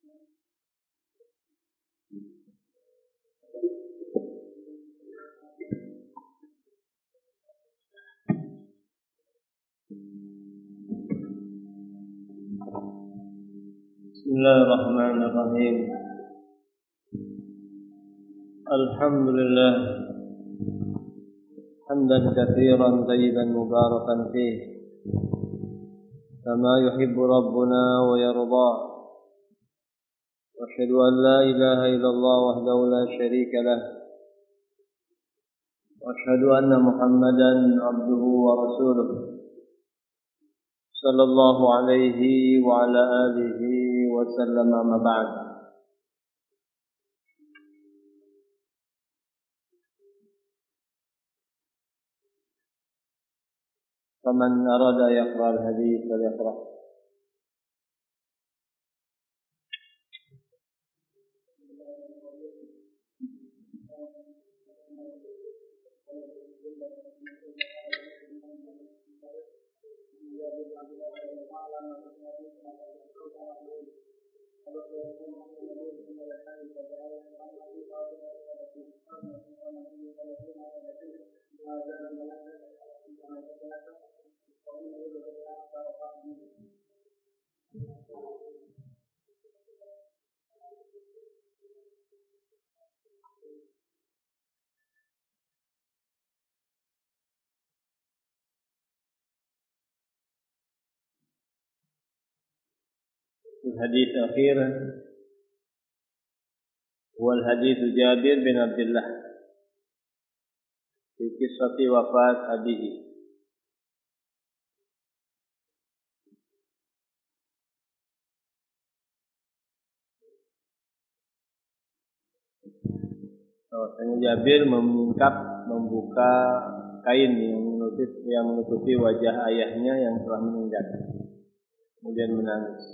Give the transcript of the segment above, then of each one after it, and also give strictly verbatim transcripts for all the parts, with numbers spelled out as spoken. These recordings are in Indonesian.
Bismillahirrahmanirrahim. Alhamdulillah hamdan katsiran tayyiban mubarakan fih kama yuhibbu rabbuna wa yarda. Wa asyhadu an la ilaha illallah wahdahu la syarika lah. Wa asyhadu anna Muhammadan abduhu wa rasuluh. Sallallahu alaihi wa ala alihi wa sallam, amma ba'd. Faman arada yaqra al-hadith falyaqra. الحديث الأخير هو الحديث جابر بن عبد الله في قصة وفاة أبيه. Bahwasanya Jabir menyingkap, membuka kain yang menutupi, yang menutupi wajah ayahnya yang telah meninggal, kemudian menangis.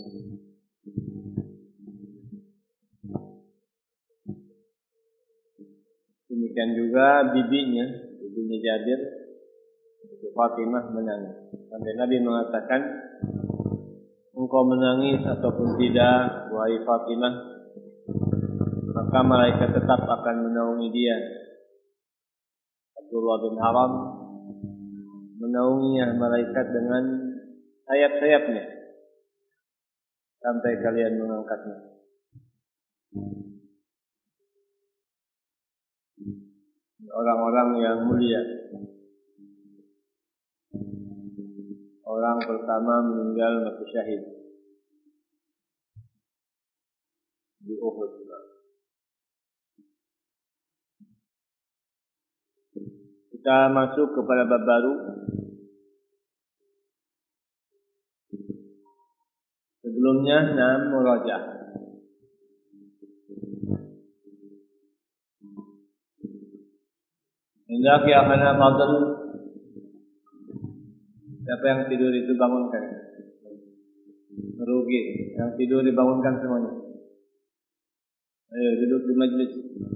Demikian juga bibinya, bibinya Jabir, Fatimah, menangis. Sampai Nabi mengatakan, engkau menangis ataupun tidak, wahai Fatimah, maka malaikat tetap akan menaungi dia. Abdullah bin Haram menaunginya malaikat dengan sayap-sayapnya sampai kalian mengangkatnya. Orang-orang yang mulia, orang pertama meninggal mati syahid di Uhud. Kita masuk kepada bab baru. Sebelumnya enam murajaah. Hendak ya kana fadl. Siapa yang tidur itu bangunkan. Merugi. Yang tidur dibangunkan semuanya. Ayo duduk di majlis.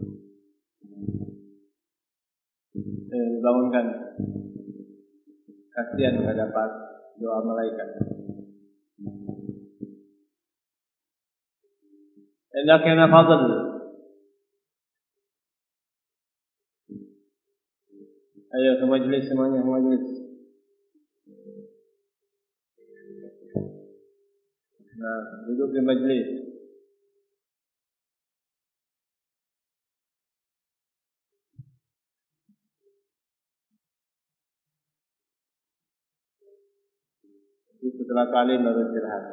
Ayo dibangunkan. Kasihan enggak dapat doa malaikat. Hendak ya kana fadl. Ayo ke majlis semuanya, ke majlis. Nah, duduk di majlis. Setelah kali baru istirahat.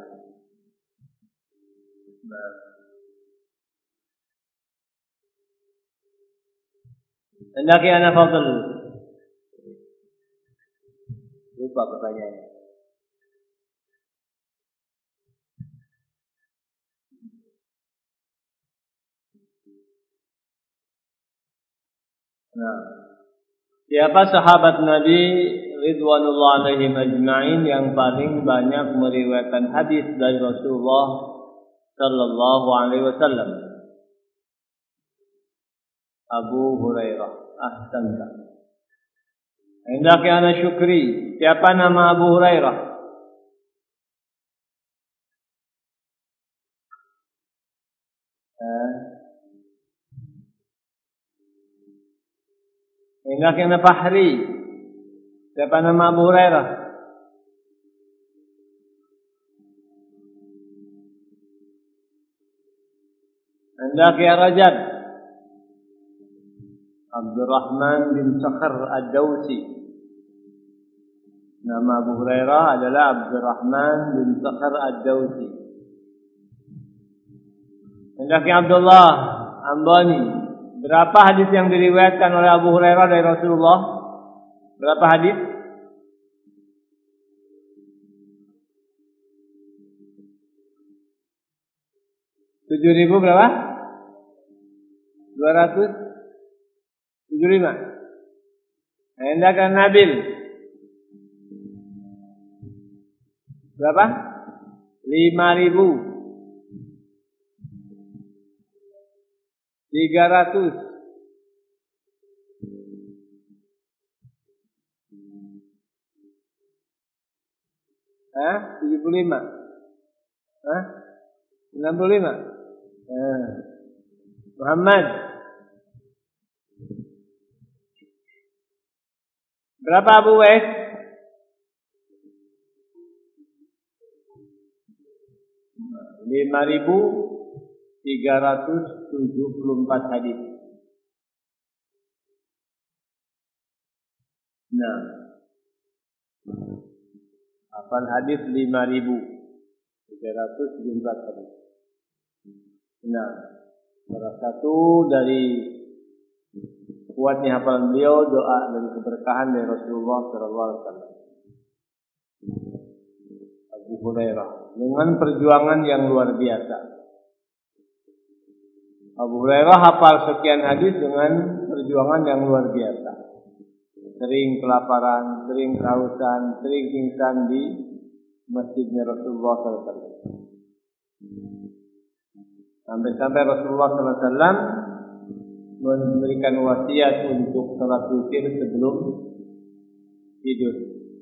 Nah. Hendak ya kana fadl. Lupa pertanyaannya. Nah, siapa sahabat Nabi ridwanullah alaihim ajma'in yang paling banyak meriwayatkan hadis dari Rasulullah sallallahu alaihi wasallam? Abu Hurairah. Ahsanta. Hendak ya ana syukri. Siapa nama Abu Hurairah? Hendak yang Fahri. Siapa nama Abu Hurairah? Hendak ya Rajab. Abdurrahman bin Sakhr Ad-Dawsi. Nama Abu Hurairah adalah Abdurrahman bin Sakhr Ad-Dawsi. Hendak ya Abdullah Ambani. Berapa hadis yang diriwayatkan oleh Abu Hurairah dari Rasulullah? Berapa hadis? Tujuh ribu berapa? Dua ratus tujuh lima. Hendakan Nabil. Berapa? Lima ribu. Tiga ratus. Hah? Tujuh puluh lima. Hah? Enam puluh lima. Eh. Muhammad. Berapa Abu Wais? Lima ribu tiga ratus tujuh puluh empat hadis. Nah, hafal hadis lima ribu tiga ratus tujuh puluh empat hadis. Nah, salah satu dari kuatnya hafalan beliau doa dan keberkahan dari Rasulullah Shallallahu Alaihi Wasallam. Abu Hurairah dengan perjuangan yang luar biasa. Abu Hurairah hafal sekian hadis dengan perjuangan yang luar biasa. Sering kelaparan, sering kehausan, sering pingsan di masjidnya Rasulullah Shallallahu Alaihi Wasallam. Sampai-sampai Rasulullah Shallallahu Alaihi Wasallam memberikan wasiat untuk salat witir sebelum tidur.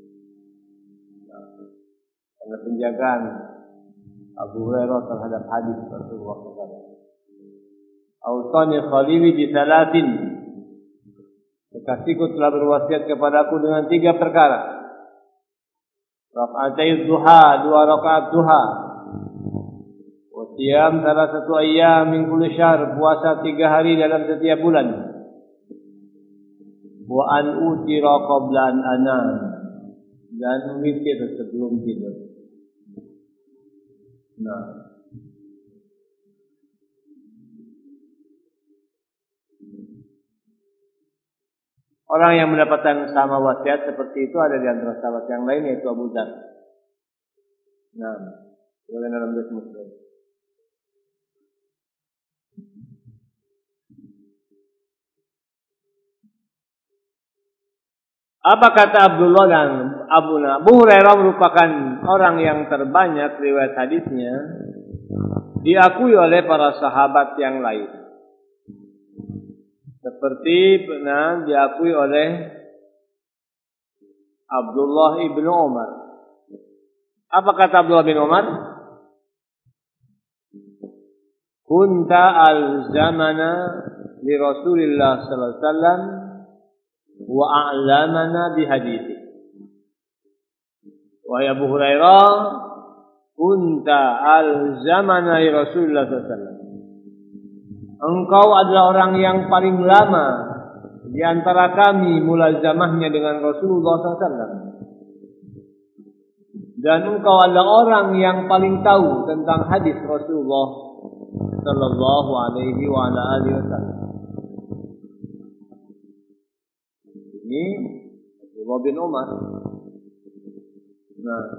Karena penjagaan Abu Hurairah terhadap hadis Rasulullah Shallallahu Alaihi Wasallam. Awsani khalili bi salatin. Kekasihku telah berwasiat kepadaku dengan tiga perkara. Raka'atai duha, dua rakaat duha. Wasiyam salah satu ayyam min kulli syahr, puasa tiga hari dalam setiap bulan. Wa an utira qabla an anam, dan witir sebelum tidur. Nah, orang yang mendapatkan sama wasiat seperti itu ada di antara sahabat yang lain, yaitu Abu Dzar. Nah, boleh dalam hadis Muslim. Apa kata Abdullah dan Abu Abu Hurairah merupakan orang yang terbanyak riwayat hadisnya, diakui oleh para sahabat yang lain. Seperti pernah diakui oleh Abdullah ibnu Umar. Apa kata Abdullah bin Umar? Kunta al-zamana li Rasulillah sallallahu alaihi wasallam wa a'lamana bi hadithi. Wahai Abu Hurairah, kunta al-zamana li Rasulillah sallallahu alaihi wasallam. Engkau adalah orang yang paling lama di antara kami mulazamahnya dengan Rasulullah sallallahu alaihi wasallam. Dan engkau adalah orang yang paling tahu tentang hadis Rasulullah sallallahu alaihi wa ala alihi wasallam. Ini Abdullah bin Umar. Nah,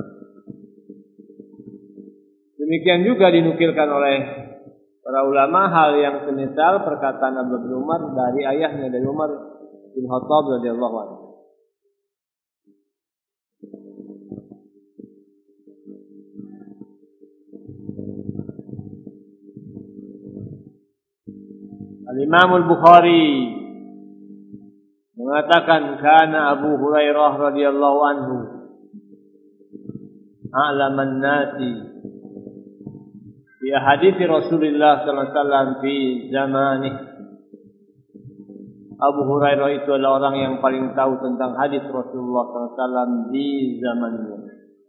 demikian juga dinukilkan oleh para ulama hal yang semisal perkataan Abdullah bin Umar dari ayahnya, dari Umar bin Khattab radhiyallahu anhu. Al-Imam Al-Bukhari mengatakan kana Abu Hurairah radhiyallahu anhu a'laman nasi bi hadits Rasulullah sallallahu alaihi wasallam fi zamanih. Abu Hurairah itu adalah orang yang paling tahu tentang hadis Rasulullah sallallahu alaihi wasallam di zamannya.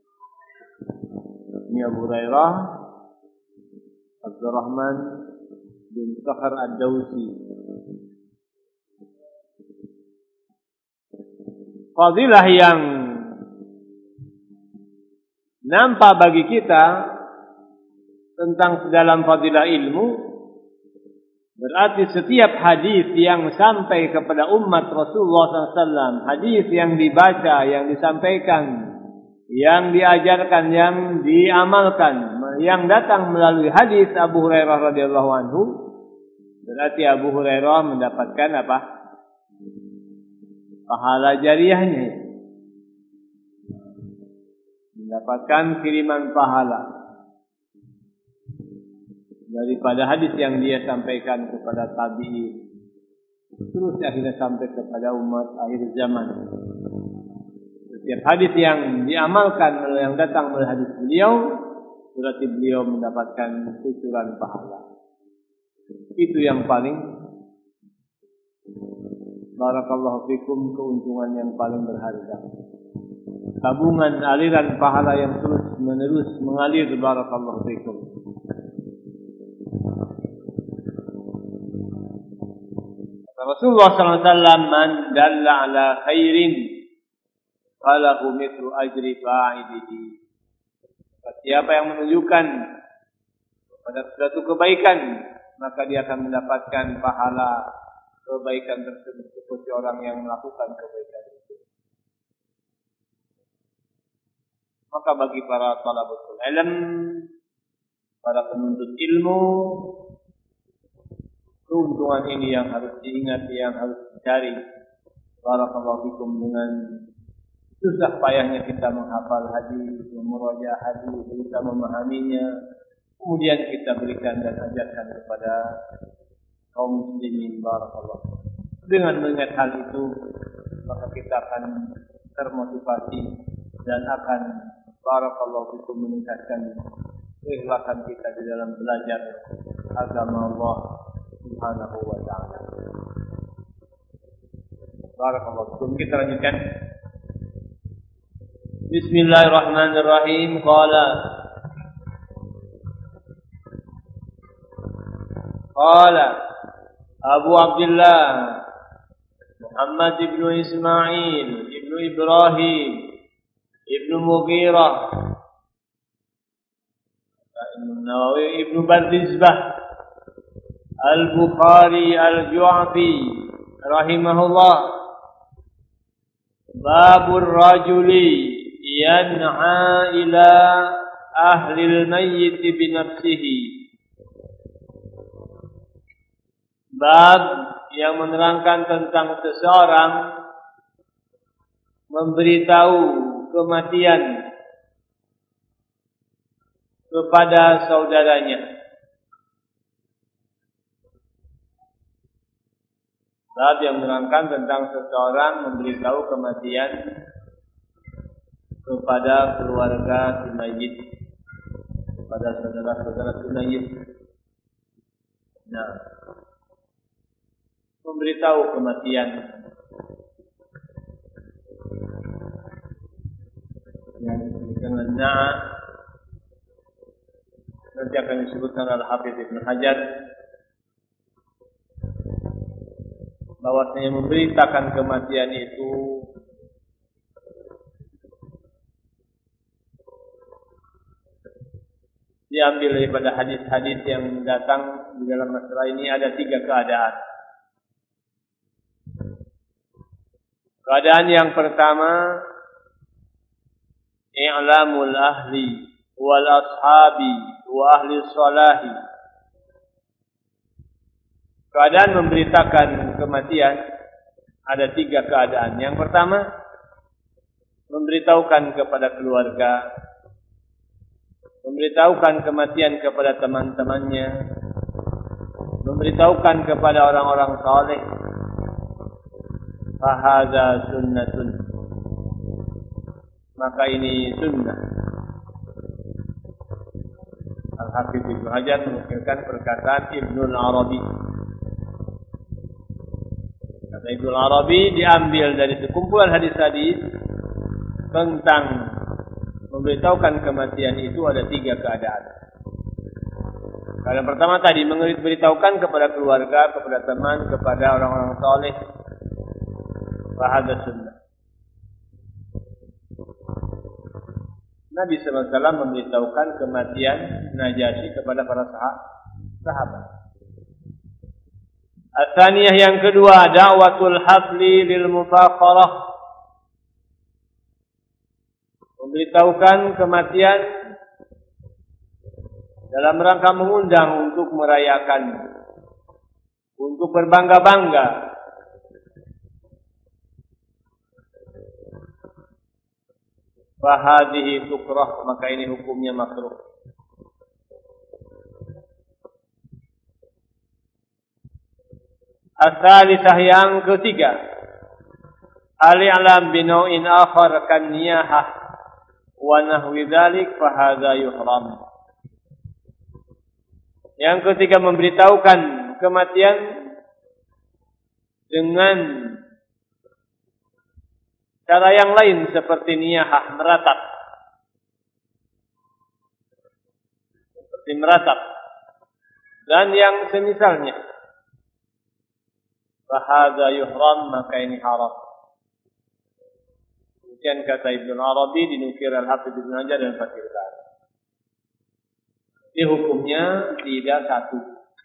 Ini Abu Hurairah Abdurrahman bin Sakhr Ad-Dawsi. Fadilah yang nampak bagi kita tentang dalam fadilah ilmu, berarti setiap hadis yang sampai kepada umat Rasulullah sallallahu alaihi wasallam, hadis yang dibaca, yang disampaikan, yang diajarkan, yang diamalkan, yang datang melalui hadis Abu Hurairah radhiyallahu anhu, berarti Abu Hurairah mendapatkan apa? Pahala jariahnya, mendapatkan kiriman pahala daripada hadis yang dia sampaikan kepada tabi'in, terus akhirnya sampai kepada umat akhir zaman. Setiap hadis yang diamalkan, yang datang melalui hadis beliau, berarti beliau mendapatkan kucuran pahala. Itu yang paling, barakallahu fikum, keuntungan yang paling berharga. Tabungan aliran pahala yang terus menerus mengalir, barakallahu fikum. Rasulullah sallallahu alaihi wasallam, man dalla ala khairin falahu mithlu ajri fa'idihi. Siapa yang menunjukkan pada suatu kebaikan, maka dia akan mendapatkan pahala kebaikan tersebut seperti orang yang melakukan kebaikan itu. Maka bagi para thalabatul ilm, para penuntut ilmu, keuntungan ini yang harus diingat, yang harus dicari. Barakallahu fikum, dengan susah payahnya kita menghafal hadis, memuraja hadis, kita memahaminya, kemudian kita berikan dan ajarkan kepada kaum muslimin. Barakallahu. Dengan mengingat hal itu, maka kita akan termotivasi dan akan, barakallahu fikum, meningkatkan keikhlasan kita di dalam belajar agama Allah Subhanahu wa ta'ala. Barakallahu fikum. Kita lanjutkan. Bismillahirrahmanirrahim. Qala Qala Abu Abdullah Muhammad ibn Ismail ibn Ibrahim ibn Mughirah ibn Nawawi ibn Bardizbah Al-Bukhari Al-Ju'afi rahimahullah, babur rajuli yan'a ila ahli al-mayyit binafsihi. Bab yang menerangkan tentang seseorang memberitahu kematian kepada saudaranya. Bab yang menerangkan tentang seseorang memberitahu kematian kepada keluarga si mayit, kepada saudara-saudara si mayit. Nah, memberitahu kematian yang dengan na'a, nanti akan disebutkan Al-Hafidz Ibn Hajar, bahwasanya memberitakan kematian itu diambil daripada hadis-hadis yang datang di dalam masalah ini. Ada tiga keadaan. Keadaan yang pertama, i'lamul ahli wal ashabi wa ahli salahi. Keadaan memberitakan kematian ada tiga keadaan. Yang pertama, memberitahukan kepada keluarga, memberitahukan kematian kepada teman-temannya, memberitahukan kepada orang-orang saleh. Fahadha sunnatun, maka ini sunnah. Al-Hafidz Ibn Hajar menukilkan perkataan Ibnul Arabi. Kata Ibnu Arabi, diambil dari sekumpulan hadis-hadis tentang memberitahukan kematian itu ada tiga keadaan. Keadaan pertama tadi memberitahukan kepada keluarga, kepada teman, kepada orang-orang saleh, wahada sunnah. Nabi sallallahu alaihi wasallam memberitahukan kematian Najasyi kepada para sahabat. Atsaniyah yang kedua, da'watul hafli lil mufakharah. Memberitahukan kematian dalam rangka mengundang untuk merayakan, untuk berbangga-bangga. Fahadihi tukrah, maka ini hukumnya makruh. As-salisah yang ketiga, al-i'lam binau'in akhar kan niyahah wa nahwi dzalik fa hadza yuhram. Yang ketiga, memberitahukan kematian dengan cara yang lain seperti niyahah, meratap. Seperti meratap. Dan yang semisalnya. Fahadha yuhram, maka ini haram. Kemudian kata Ibnu Arabi, dinukir Al-Hafidz Ibnu Hajar dan Fathul Bari. Ini hukumnya tidak satu.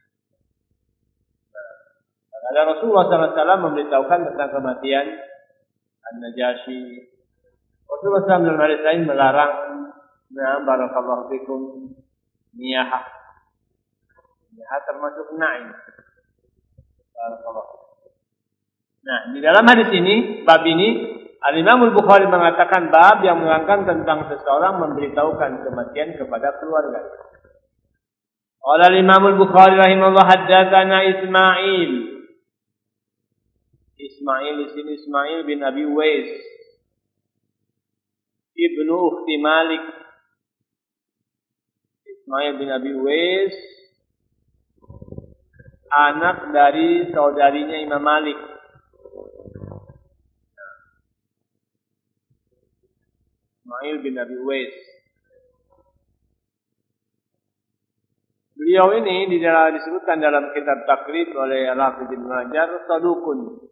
Nah, ada Rasulullah sallallahu alaihi wasallam memberitahukan tentang kematian An-Najasyi. Rasulullah sallallahu alaihi wasallam dalam hadis lain melarang, nah, barakallahu fikum, niyahah. Niyahah termasuk na'im. Barakallahu. Nah, di dalam hadis ini, bab ini, Al-Imam Al-Bukhari mengatakan bab yang menerangkan tentang seseorang memberitahukan kematian kepada keluarga. Qala Al-Imam Al-Bukhari rahimahullah, haddatsana Ismail. Ismail di sini Ismail bin Abi Uwais, ibnu ukhti Malik. Ismail bin Abi Uwais, anak dari saudarinya Imam Malik. Ismail bin Abi Uwais. Beliau ini disebutkan dalam kitab Takrib oleh Al-Hafidz Ibnu Hajar, sadukun.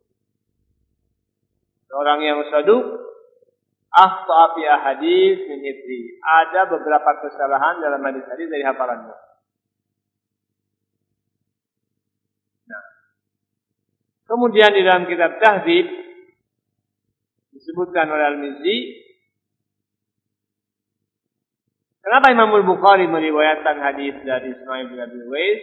Orang yang saduk, akhta'a fi ahadits min hifzi. Ada beberapa kesalahan dalam hadis-hadis dari hafalannya. Nah. Kemudian di dalam kitab Tahdzib disebutkan oleh Al-Mizzi, kenapa Imam Al-Bukhari meriwayatkan hadis dari Ismail bin Abi Uwais?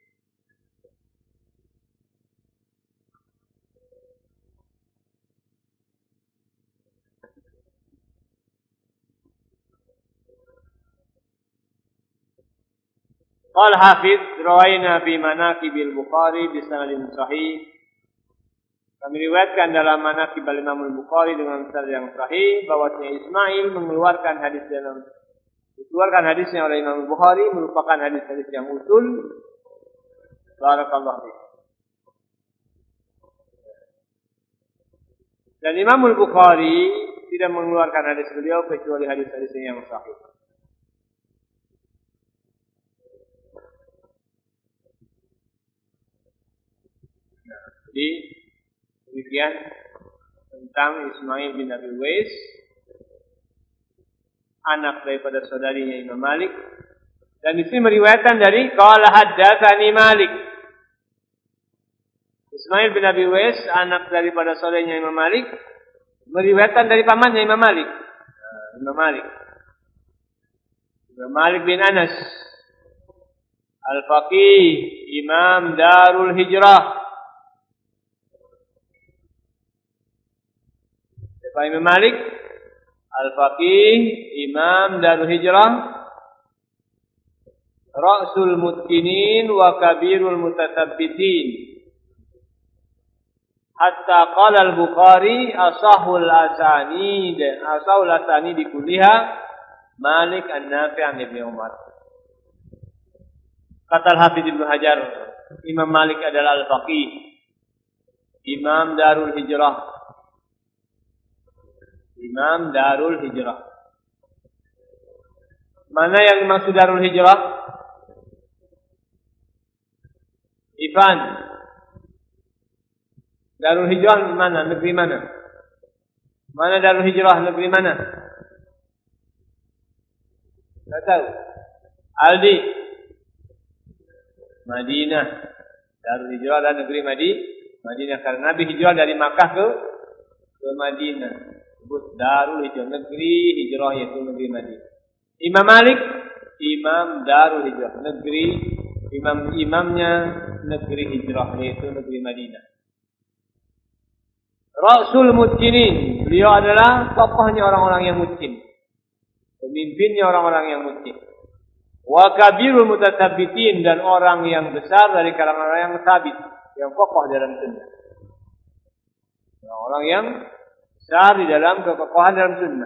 Qala Hafiz, rawaina fi manaqibil Bukhari bi sanadin sahih. Kami riwayatkan dalam manaqib Imam Al-Bukhari dengan sanad yang sahih bahwasanya Ismail mengeluarkan hadis dalam dikeluarkan hadisnya oleh Imam Bukhari merupakan hadis-hadis yang usul. Barakallahu fiik. Dan Imam Bukhari tidak mengeluarkan hadis beliau kecuali hadis-hadisnya yang sahih. Jadi demikian tentang Ismail bin Abi Uwais, anak daripada saudarinya Imam Malik. Dan di sini meriwayatkan dari qala haddatsani Malik. Ismail bin Abi Uwais, anak daripada saudaranya Imam Malik, meriwayatkan dari pamannya Imam Malik. Imam Malik. Imam Malik bin Anas Al-Faqih, Imam Darul Hijrah. Siapa Imam Malik? Al-Faqih, Imam Darul Hijrah, Ra'sul Mutkinin wa Kabirul Mutasabbitin. Hatta qala Al-Bukhari asahul asanid, asahul asanid kulliha Malik an-Nafi' an Ibnu Umar. Kata Al-Hafidz Ibnu Hajar, Imam Malik adalah Al-Faqih. Imam Darul Hijrah. Imam Darul Hijrah. Mana yang dimaksud Darul Hijrah? Ivan. Darul Hijrah mana? Negeri mana? Mana Darul Hijrah? Negeri mana? Tidak tahu. Aldi. Madinah. Darul Hijrah adalah negeri Madi, Madinah. Karena Nabi hijrah dari Makkah ke ke Madinah. Sebut Darul Hijrah, negeri hijrah, yaitu negeri Madinah. Imam Malik, Imam Darul Hijrah, negeri imam-imamnya negeri hijrah, yaitu negeri Madinah. Rasul Mutkinin, beliau adalah tokohnya orang-orang yang mutkin, pemimpinnya orang-orang yang mutkin. Wa kabirul mutasabbitin, dan orang yang besar dari kalangan orang yang sabit, yang kokoh dalam sunnah. Orang yang besar di dalam kekokohan dalam sunnah.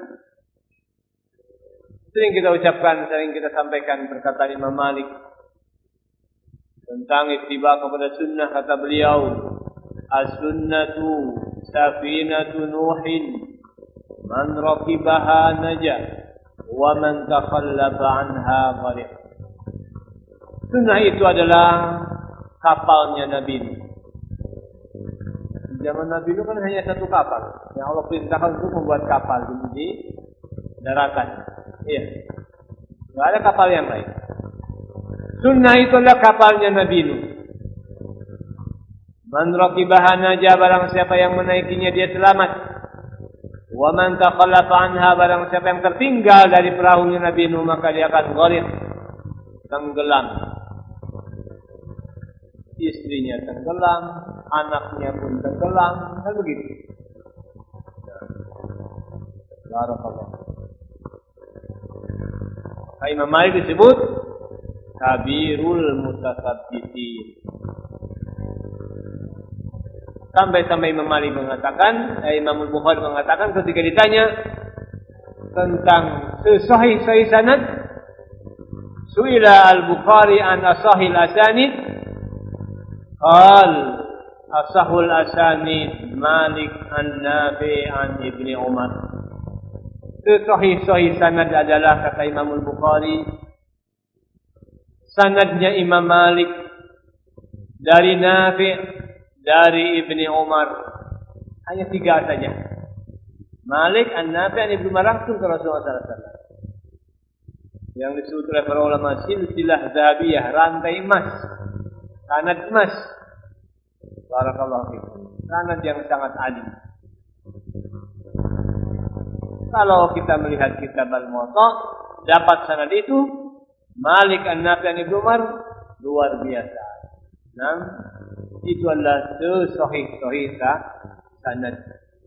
Sering kita ucapkan, sering kita sampaikan perkataan Imam Malik tentang ittiba kepada sunnah. Kata beliau, as-sunnatu safinatu nuhin, man rakibaha najah, wa man takhallafa anha gharq. Sunnah itu adalah kapalnya Nabi Nuh. Zaman Nabi Nuh kan hanya satu kapal yang Allah perintahkan untuk membuat kapal di daratan. Iya. Tidak ada kapal yang lain. Sunnah itu adalah kapalnya Nabi Nuh. Man rakibaha najah, barang siapa yang menaikinya dia selamat. Wa man takhallafa anha, barang siapa yang tertinggal dari perahunya Nabi Nuh, maka dia akan gharq, tenggelam. Istrinya tenggelam, anaknya pun tenggelam, kan begitu. Barakallah. Imam Malik disebut kabirul mutasabbitin. Sampai-sampai Imam Malik mengatakan, eh, Imam Bukhari mengatakan ketika ditanya tentang sahih-sahih sanad, suila al-Bukhari an asahil asanid, qal asahul asanid Malik an Nafi an Ibni Umar. Sahih-sahih sanad adalah, kata Imam Bukhari, sanadnya Imam Malik dari Nafi, dari Ibni Umar. Hanya tiga saja. Malik, An-Nafi, an Ibni Umar, langsung ke Rasulullah sallallahu alaihi wasallam. Yang disebut oleh para ulama silsilah zahabiyah, rantai emas, sanad emas. Barakallahu fikum. Sanad yang sangat alim. Kalau kita melihat kitab Al-Muwatta, dapat sanad itu Malik, An-Nafi, an Ibni Umar, luar biasa. Nah, itu adalah sahih-sahih sanad.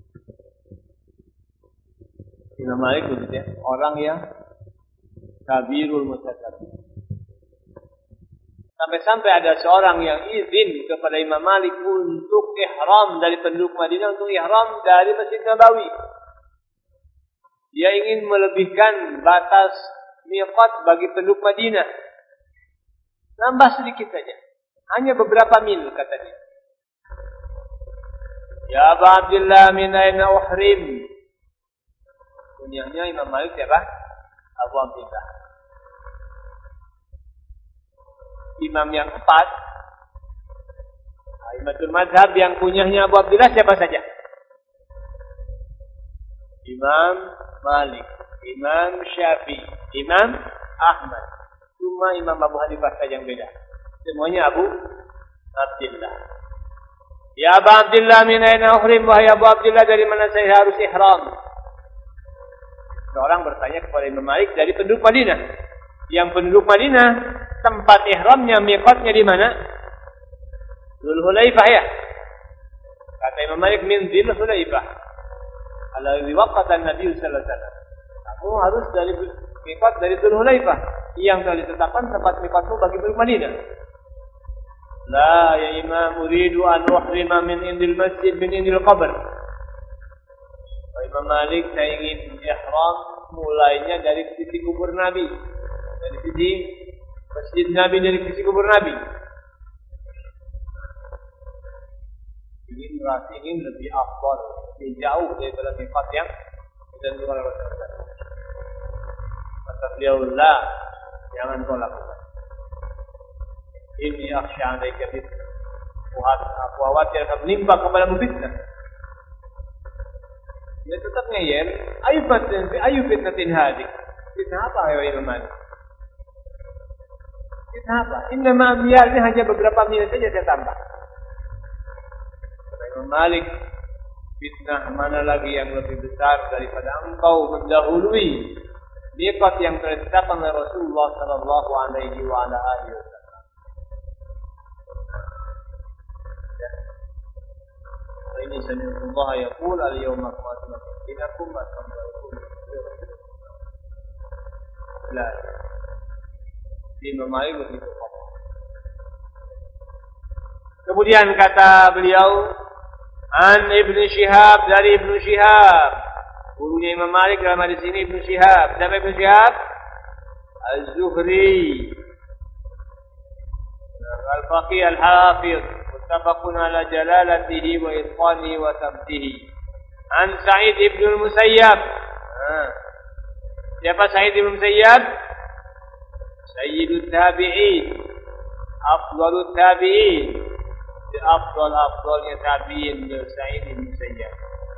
Imam Malik begitu ya, orang yang kabirul mutasabbitin. Sampai-sampai ada seorang yang izin kepada Imam Malik untuk ihram dari penduduk Madinah, untuk ihram dari Masjid Nabawi. Dia ingin melebihkan batas miqat bagi penduduk Madinah. Nambah sedikit saja. Hanya beberapa mil, kata dia. Ya Abu Abdullah, min aina uhrim? Kunyahnya Imam Malik siapa? Abu Abdullah. Imam yang empat, Aimatul Madhab yang kunyahnya Abu Abdullah siapa saja? Imam Malik, Imam Syafi'i, Imam Ahmad. Cuma Imam Abu Hanifah saja yang beda. Semuanya Abu Abdullah. Ya Abu Abdullah, min aina uhrim? Wahai Abu Abdullah, dari mana saya harus ihram? Seorang bertanya kepada Imam Malik dari penduduk Madinah. Yang penduduk Madinah, tempat ihramnya, miqatnya di mana? Dzul Hulaifah ya. Kata Imam Malik, min Dzul Hulaifah. Ala waqatan Nabi sallallahu alaihi wasallam. Kamu harus dari miqat dari Dzul Hulaifah yang telah ditetapkan tempat miqatmu bagi penduduk Madinah. La ya Imam, uridu an uhrima min indil masjid min indil qabr. Imam Malik, saya ingin ihram mulainya dari sisi kubur Nabi, dari sisi masjid Nabi, dari sisi kubur Nabi. generasi ini lebih afdal, lebih jauh daripada miqat yang ditentukan oleh Rasulullah. Kata beliau, la, jangan kau lakukan. Ini akhsha alaika fitnah. Aku khawatir akan menimpa kepadamu fitnah. Dia tetap ngeyel, ayu fitnah, ayu fitnatin hadik. Fitnah apa ya Imam Malik? Fitnah apa? Innama amyalnya hanya beberapa menit saja saya tambah. Kata Imam Malik, fitnah mana lagi yang lebih besar daripada engkau mendahului miqat yang telah ditetapkan oleh Rasulullah sallallahu alaihi wa ala alihi wasallam. Ya. Ini sami'ullah yaqul al-yawma akmaltu lakum dinakum wa atmamtu alaykum la. Imam Malik begitu. Kemudian kata beliau, An Ibnu Syihab, dari Ibnu Syihab, gurunya Imam Malik dalam hadis ini Ibnu Syihab. Siapa Ibnu Syihab? Az-Zuhri, Al-Faqih Al-Hafiz, muttafaqun ala jalalatihi wa itqanihi wa sabtihi. An Sa'id Ibnu Al-Musayyab. Siapa Sa'id Ibnu Musayyab? Sayyidut Tabi'in, afdalut Tabi'in, afdal-afdalnya Tabi'in, Sa'id Ibnu Musayyab.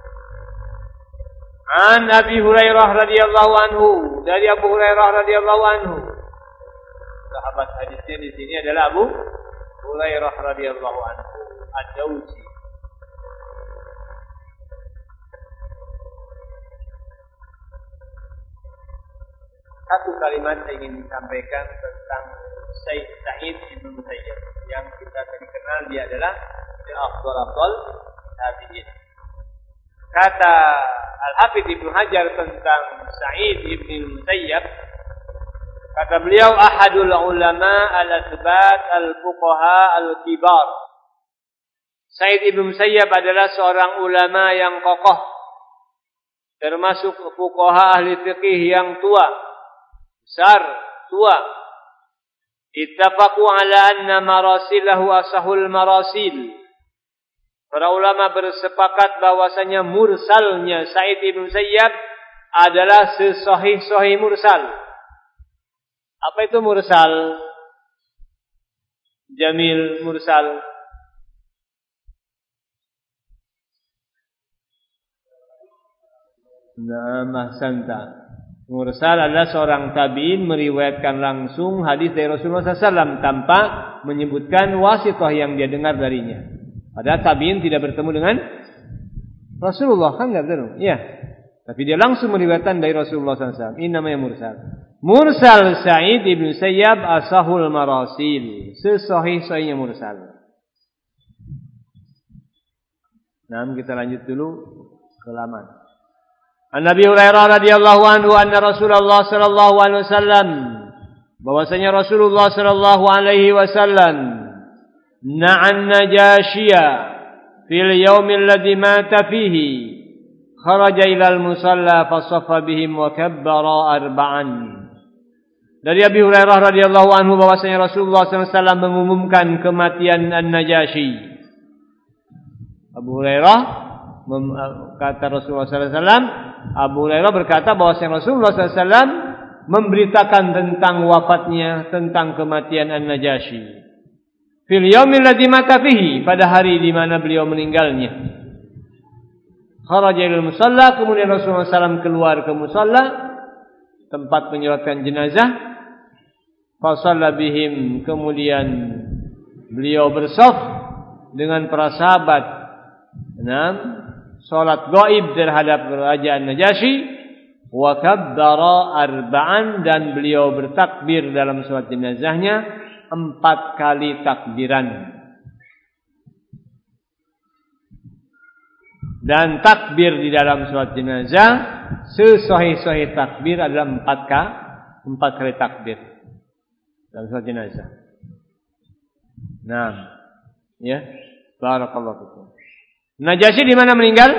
An Abi Hurairah radhiyallahu anhu, dari Abu Hurairah radhiyallahu anhu. Sahabat hadisnya di sini adalah Abu Hurairah radhiyallahu anhu ad-Dawsi. Satu kalimat saya ingin disampaikan tentang Sayyid Sa'id Ibnu Musayyab yang kita tadi kenal, dia adalah afdal-afdal tabi'in. Kata Al-Hafidz Ibnu Hajar tentang Sa'id Ibnu Musayyab, kata beliau, ahadul ulama al-athbat al-fuqaha al-kibar. Sa'id Ibnu Musayyab adalah seorang ulama yang kokoh, termasuk fuqaha ahli fiqih yang tua, besar, tua. Ittafaqu ala anna marasilahu asahul marasil. Para ulama bersepakat bahwasanya mursalnya Sa'id Ibnu Musayyab adalah sesahih-sahih mursal. Apa itu mursal? Jamil, mursal. Nah, ahsanta. Mursal adalah seorang tabi'in meriwayatkan langsung hadis dari Rasulullah sallallahu alaihi wasallam tanpa menyebutkan wasithah yang dia dengar darinya. Padahal tabi'in tidak bertemu dengan Rasulullah, kan enggak betul? Iya. Tapi dia langsung meriwayatkan dari Rasulullah sallallahu alaihi wasallam. Ini namanya mursal. Mursal Sa'id Ibnu Musayyab asahul marasil. Sesahih-sahihnya mursal. Nah, kita lanjut dulu ke halaman. An Nabi Hurairah radhiyallahu anhu anna Rasulullah sallallahu alaihi wasallam, bahwasanya Rasulullah sallallahu alaihi wasallam na'an Najashiyya fil yaumil ladzi mata fihi kharaja ila al-musalla fa shaffa bihim wa kabbara arba'an. Dari Abi Hurairah radhiyallahu anhu bahwasanya Rasulullah sallallahu alaihi wasallam mengumumkan kematian An-Najasyi. Abu Hurairah kata Rasulullah sallallahu alaihi wasallam, Abu Hurairah berkata bahwasanya Rasulullah sallallahu alaihi wasallam memberitakan tentang wafatnya, tentang kematian An-Najasyi. Fil yaumil ladzi mata fihi, pada hari di mana beliau meninggalnya. Kharaja ilal musalla, kemudian Rasulullah sallallahu alaihi wasallam keluar ke musalla, tempat menyolatkan jenazah. Fa shalla bihim, kemudian beliau bersaf dengan para sahabat. Enam, salat gaib terhadap kerajaan Najasyi. Wa kabbara arba'an, dan beliau bertakbir dalam salat jenazahnya empat kali takbiran. Dan takbir di dalam salat jenazah, sesahih-sahih takbir adalah empat kali, empat kali takbir dalam salat jenazah. Nah, ya, barakallahu fikum. Najasyi di mana meninggal?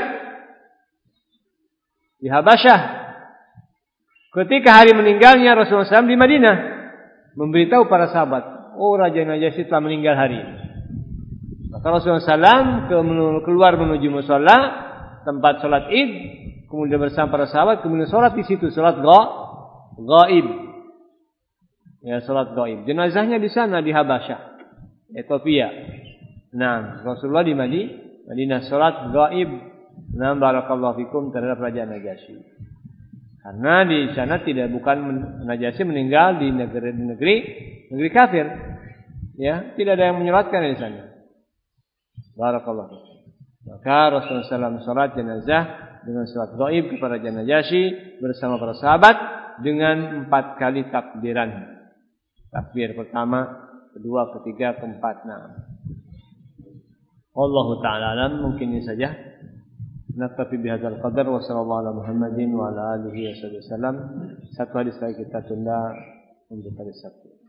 Di Habasyah. Ketika hari meninggalnya Rasulullah sallallahu alaihi wasallam di Madinah, memberitahu para sahabat, oh Raja Najasyi telah meninggal hari ini. Maka Rasulullah shallallahu alaihi wasallam keluar menuju musholla tempat sholat id, kemudian bersama para sahabat, kemudian sholat di situ, sholat ghaib. Ya, sholat ghaib. Jenazahnya di sana di Habasyah, Ethiopia. Nah, Rasulullah di Madinah sholat ghaib. Nah, barakallahu fikum terhadap Raja Najasyi. Karena di sana tidak bukan Najasyi meninggal di negeri negeri negeri kafir. Ya, tidak ada yang menyolatkan di sana. Barakallahu. Maka Rasulullah shallallahu alaihi wasallam salat jenazah dengan salat ghaib kepada Raja Najasyi bersama para sahabat dengan empat kali takbiran. Takbir pertama, kedua, ketiga, keempat. Nah, Allahu ta'ala alam, mungkin ini saja. Naktafi bihadzal qadar wa sallallahu ala Muhammadin wa ala alihi wasallam. Satu hadis lagi kita tunda untuk hari Sabtu.